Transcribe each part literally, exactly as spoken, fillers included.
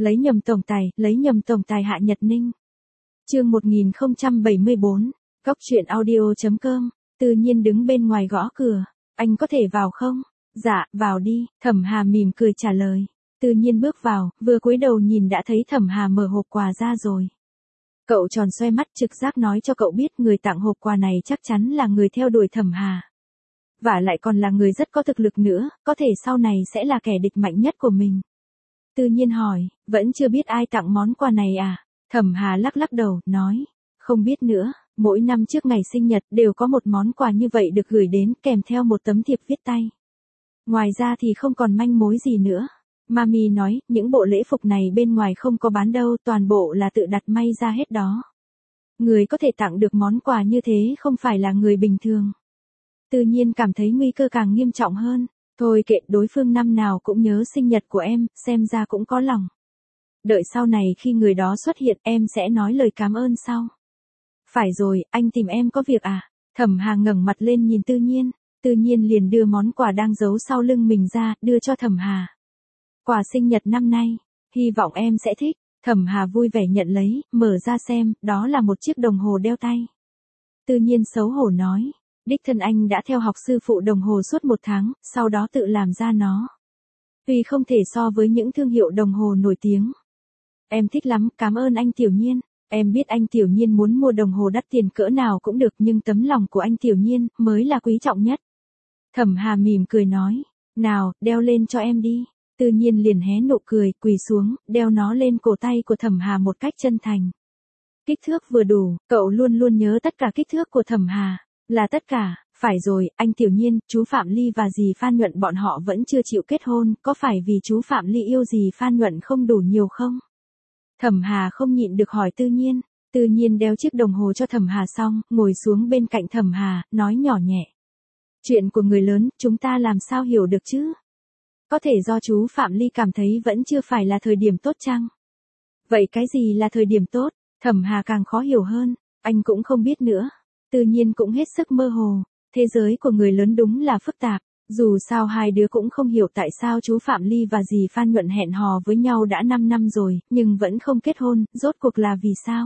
Lấy nhầm tổng tài, lấy nhầm tổng tài Hạ Nhật Ninh. Chương một nghìn không trăm bảy mươi bốn, Cóc truyện audio chấm com. Tự nhiên đứng bên ngoài gõ cửa. Anh có thể vào không? Dạ, vào đi. Thẩm Hà mỉm cười trả lời. Tự nhiên bước vào, vừa cúi đầu nhìn đã thấy Thẩm Hà mở hộp quà ra rồi. Cậu tròn xoe mắt, trực giác nói cho cậu biết người tặng hộp quà này chắc chắn là người theo đuổi Thẩm Hà. Và lại còn là người rất có thực lực nữa, có thể sau này sẽ là kẻ địch mạnh nhất của mình. Tự nhiên hỏi, vẫn chưa biết ai tặng món quà này à? Thẩm Hà lắc lắc đầu, nói, không biết nữa, mỗi năm trước ngày sinh nhật đều có một món quà như vậy được gửi đến kèm theo một tấm thiệp viết tay. Ngoài ra thì không còn manh mối gì nữa. Mami nói, những bộ lễ phục này bên ngoài không có bán đâu, toàn bộ là tự đặt may ra hết đó. Người có thể tặng được món quà như thế không phải là người bình thường. Tự nhiên cảm thấy nguy cơ càng nghiêm trọng hơn. Thôi kệ, đối phương năm nào cũng nhớ sinh nhật của em, xem ra cũng có lòng. Đợi sau này khi người đó xuất hiện em sẽ nói lời cảm ơn sau. Phải rồi, anh tìm em có việc à? Thẩm Hà ngẩng mặt lên nhìn Tự nhiên. Tự nhiên liền đưa món quà đang giấu sau lưng mình ra, đưa cho Thẩm Hà. Quà sinh nhật năm nay, hy vọng em sẽ thích. Thẩm Hà vui vẻ nhận lấy, mở ra xem, đó là một chiếc đồng hồ đeo tay. Tự nhiên xấu hổ nói, đích thân anh đã theo học sư phụ đồng hồ suốt một tháng, sau đó tự làm ra nó. Tuy không thể so với những thương hiệu đồng hồ nổi tiếng. Em thích lắm, cảm ơn anh Tiểu Nhiên. Em biết anh Tiểu Nhiên muốn mua đồng hồ đắt tiền cỡ nào cũng được, nhưng tấm lòng của anh Tiểu Nhiên mới là quý trọng nhất. Thẩm Hà mỉm cười nói, nào, đeo lên cho em đi. Tự nhiên liền hé nụ cười, quỳ xuống, đeo nó lên cổ tay của Thẩm Hà một cách chân thành. Kích thước vừa đủ, cậu luôn luôn nhớ tất cả kích thước của Thẩm Hà. Là tất cả, phải rồi, anh Tiểu Nhiên, chú Phạm Ly và dì Phan Nhuận bọn họ vẫn chưa chịu kết hôn, có phải vì chú Phạm Ly yêu dì Phan Nhuận không đủ nhiều không? Thẩm Hà không nhịn được hỏi Tự nhiên. Tự nhiên đeo chiếc đồng hồ cho Thẩm Hà xong, ngồi xuống bên cạnh Thẩm Hà, nói nhỏ nhẹ. Chuyện của người lớn, chúng ta làm sao hiểu được chứ? Có thể do chú Phạm Ly cảm thấy vẫn chưa phải là thời điểm tốt chăng? Vậy cái gì là thời điểm tốt? Thẩm Hà càng khó hiểu hơn, anh cũng không biết nữa. Tự nhiên cũng hết sức mơ hồ. Thế giới của người lớn đúng là phức tạp. Dù sao hai đứa cũng không hiểu tại sao chú Phạm Ly và dì Phan Nhuận hẹn hò với nhau đã năm năm rồi, nhưng vẫn không kết hôn, rốt cuộc là vì sao?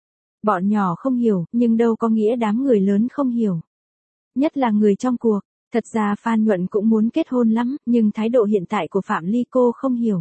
Bọn nhỏ không hiểu, nhưng đâu có nghĩa đám người lớn không hiểu. Nhất là người trong cuộc. Thật ra Phan Nhuận cũng muốn kết hôn lắm, nhưng thái độ hiện tại của Phạm Ly cô không hiểu.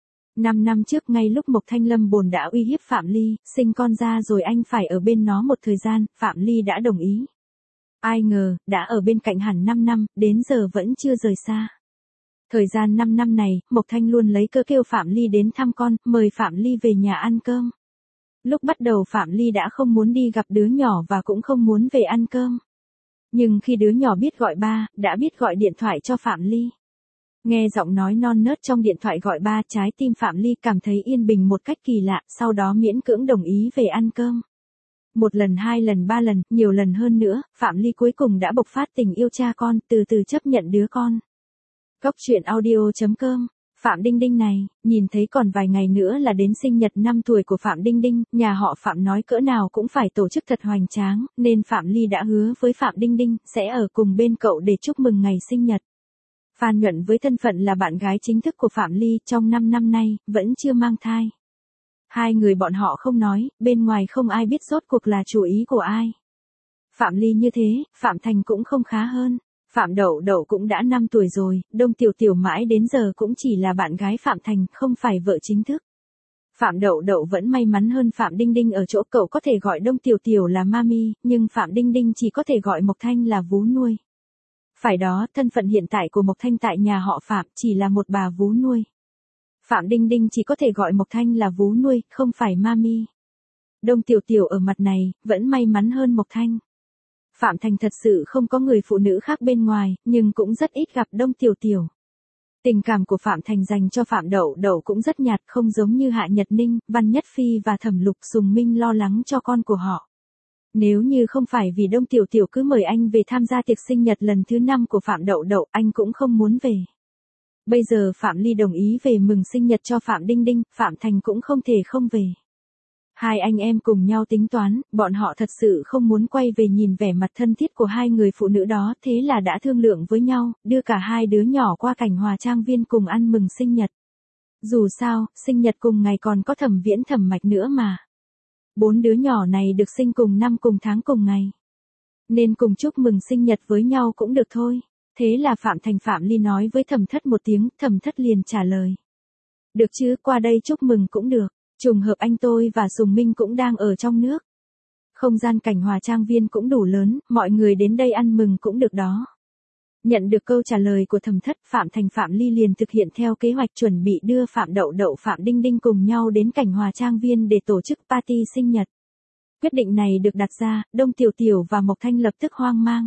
Năm năm trước ngay lúc Mộc Thanh Lâm bồn đã uy hiếp Phạm Ly, sinh con ra rồi anh phải ở bên nó một thời gian, Phạm Ly đã đồng ý. Ai ngờ, đã ở bên cạnh hẳn năm năm, đến giờ vẫn chưa rời xa. Thời gian năm năm này, Mộc Thanh luôn lấy cớ kêu Phạm Ly đến thăm con, mời Phạm Ly về nhà ăn cơm. Lúc bắt đầu Phạm Ly đã không muốn đi gặp đứa nhỏ và cũng không muốn về ăn cơm. Nhưng khi đứa nhỏ biết gọi ba, đã biết gọi điện thoại cho Phạm Ly. Nghe giọng nói non nớt trong điện thoại gọi ba, trái tim Phạm Ly cảm thấy yên bình một cách kỳ lạ, sau đó miễn cưỡng đồng ý về ăn cơm. Một lần, hai lần, ba lần, nhiều lần hơn nữa, Phạm Ly cuối cùng đã bộc phát tình yêu cha con, từ từ chấp nhận đứa con. Cóc truyện audio chấm com. Phạm Đinh Đinh này, nhìn thấy còn vài ngày nữa là đến sinh nhật năm tuổi của Phạm Đinh Đinh, nhà họ Phạm nói cỡ nào cũng phải tổ chức thật hoành tráng, nên Phạm Ly đã hứa với Phạm Đinh Đinh sẽ ở cùng bên cậu để chúc mừng ngày sinh nhật. Phan Nhuận với thân phận là bạn gái chính thức của Phạm Ly trong năm năm nay, vẫn chưa mang thai. Hai người bọn họ không nói, bên ngoài không ai biết rốt cuộc là chủ ý của ai. Phạm Ly như thế, Phạm Thành cũng không khá hơn. Phạm Đậu Đậu cũng đã năm tuổi rồi, Đông Tiểu Tiểu mãi đến giờ cũng chỉ là bạn gái Phạm Thành, không phải vợ chính thức. Phạm Đậu Đậu vẫn may mắn hơn Phạm Đinh Đinh ở chỗ cậu có thể gọi Đông Tiểu Tiểu là mami, nhưng Phạm Đinh Đinh chỉ có thể gọi Mộc Thanh là vú nuôi. Phải đó, thân phận hiện tại của Mộc Thanh tại nhà họ Phạm chỉ là một bà vú nuôi. Phạm Đinh Đinh chỉ có thể gọi Mộc Thanh là vú nuôi, không phải mami. Đông Tiểu Tiểu ở mặt này, vẫn may mắn hơn Mộc Thanh. Phạm Thành thật sự không có người phụ nữ khác bên ngoài, nhưng cũng rất ít gặp Đông Tiểu Tiểu. Tình cảm của Phạm Thành dành cho Phạm Đậu Đậu cũng rất nhạt, không giống như Hạ Nhật Ninh, Văn Nhất Phi và Thẩm Lục Sùng Minh lo lắng cho con của họ. Nếu như không phải vì Đông Tiểu Tiểu cứ mời anh về tham gia tiệc sinh nhật lần thứ năm của Phạm Đậu Đậu, anh cũng không muốn về. Bây giờ Phạm Ly đồng ý về mừng sinh nhật cho Phạm Đinh Đinh, Phạm Thành cũng không thể không về. Hai anh em cùng nhau tính toán, bọn họ thật sự không muốn quay về nhìn vẻ mặt thân thiết của hai người phụ nữ đó, thế là đã thương lượng với nhau, đưa cả hai đứa nhỏ qua Cảnh Hòa Trang Viên cùng ăn mừng sinh nhật. Dù sao, sinh nhật cùng ngày còn có Thẩm Viễn Thẩm Mạch nữa mà. Bốn đứa nhỏ này được sinh cùng năm cùng tháng cùng ngày. Nên cùng chúc mừng sinh nhật với nhau cũng được thôi. Thế là Phạm Thành Phạm Ly nói với Thẩm Thất một tiếng, Thẩm Thất liền trả lời. Được chứ, qua đây chúc mừng cũng được. Trùng hợp anh tôi và Sùng Minh cũng đang ở trong nước. Không gian Cảnh Hòa Trang Viên cũng đủ lớn, mọi người đến đây ăn mừng cũng được đó. Nhận được câu trả lời của Thẩm Thất, Phạm Thành Phạm Ly liền thực hiện theo kế hoạch chuẩn bị đưa Phạm Đậu Đậu Phạm Đinh Đinh cùng nhau đến Cảnh Hòa Trang Viên để tổ chức party sinh nhật. Quyết định này được đặt ra, Đông Tiểu Tiểu và Mộc Thanh lập tức hoang mang.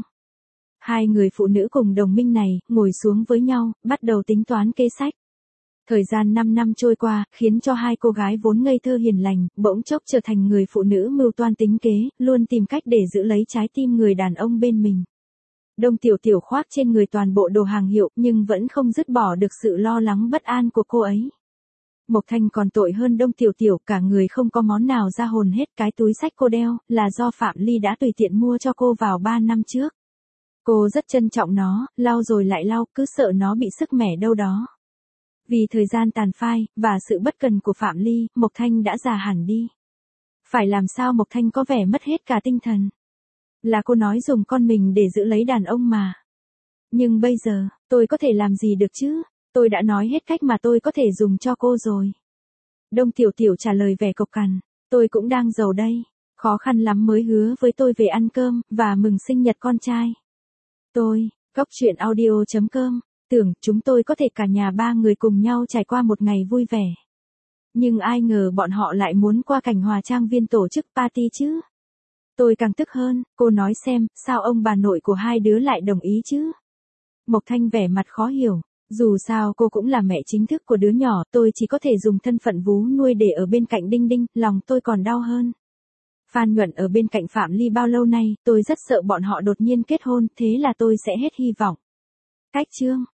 Hai người phụ nữ cùng đồng minh này, ngồi xuống với nhau, bắt đầu tính toán kế sách. Thời gian năm năm trôi qua, khiến cho hai cô gái vốn ngây thơ hiền lành, bỗng chốc trở thành người phụ nữ mưu toan tính kế, luôn tìm cách để giữ lấy trái tim người đàn ông bên mình. Đông Tiểu Tiểu khoác trên người toàn bộ đồ hàng hiệu, nhưng vẫn không dứt bỏ được sự lo lắng bất an của cô ấy. Mộc Thanh còn tội hơn Đông Tiểu Tiểu, cả người không có món nào ra hồn hết. Cái túi xách cô đeo, là do Phạm Ly đã tùy tiện mua cho cô vào ba năm trước. Cô rất trân trọng nó, lau rồi lại lau, cứ sợ nó bị sức mẻ đâu đó. Vì thời gian tàn phai, và sự bất cần của Phạm Ly, Mộc Thanh đã già hẳn đi. Phải làm sao Mộc Thanh có vẻ mất hết cả tinh thần. Là cô nói dùng con mình để giữ lấy đàn ông mà. Nhưng bây giờ, tôi có thể làm gì được chứ? Tôi đã nói hết cách mà tôi có thể dùng cho cô rồi. Đông Tiểu Tiểu trả lời vẻ cộc cằn. Tôi cũng đang giàu đây. Khó khăn lắm mới hứa với tôi về ăn cơm, và mừng sinh nhật con trai. Tôi, Cóc Truyện Audio chấm com, tưởng chúng tôi có thể cả nhà ba người cùng nhau trải qua một ngày vui vẻ. Nhưng ai ngờ bọn họ lại muốn qua Cảnh Hòa Trang Viên tổ chức party chứ. Tôi càng tức hơn, cô nói xem, sao ông bà nội của hai đứa lại đồng ý chứ? Mộc Thanh vẻ mặt khó hiểu, dù sao cô cũng là mẹ chính thức của đứa nhỏ, tôi chỉ có thể dùng thân phận vú nuôi để ở bên cạnh Đinh Đinh, lòng tôi còn đau hơn. Phan Nhuận ở bên cạnh Phạm Ly bao lâu nay, tôi rất sợ bọn họ đột nhiên kết hôn, thế là tôi sẽ hết hy vọng. Cách chương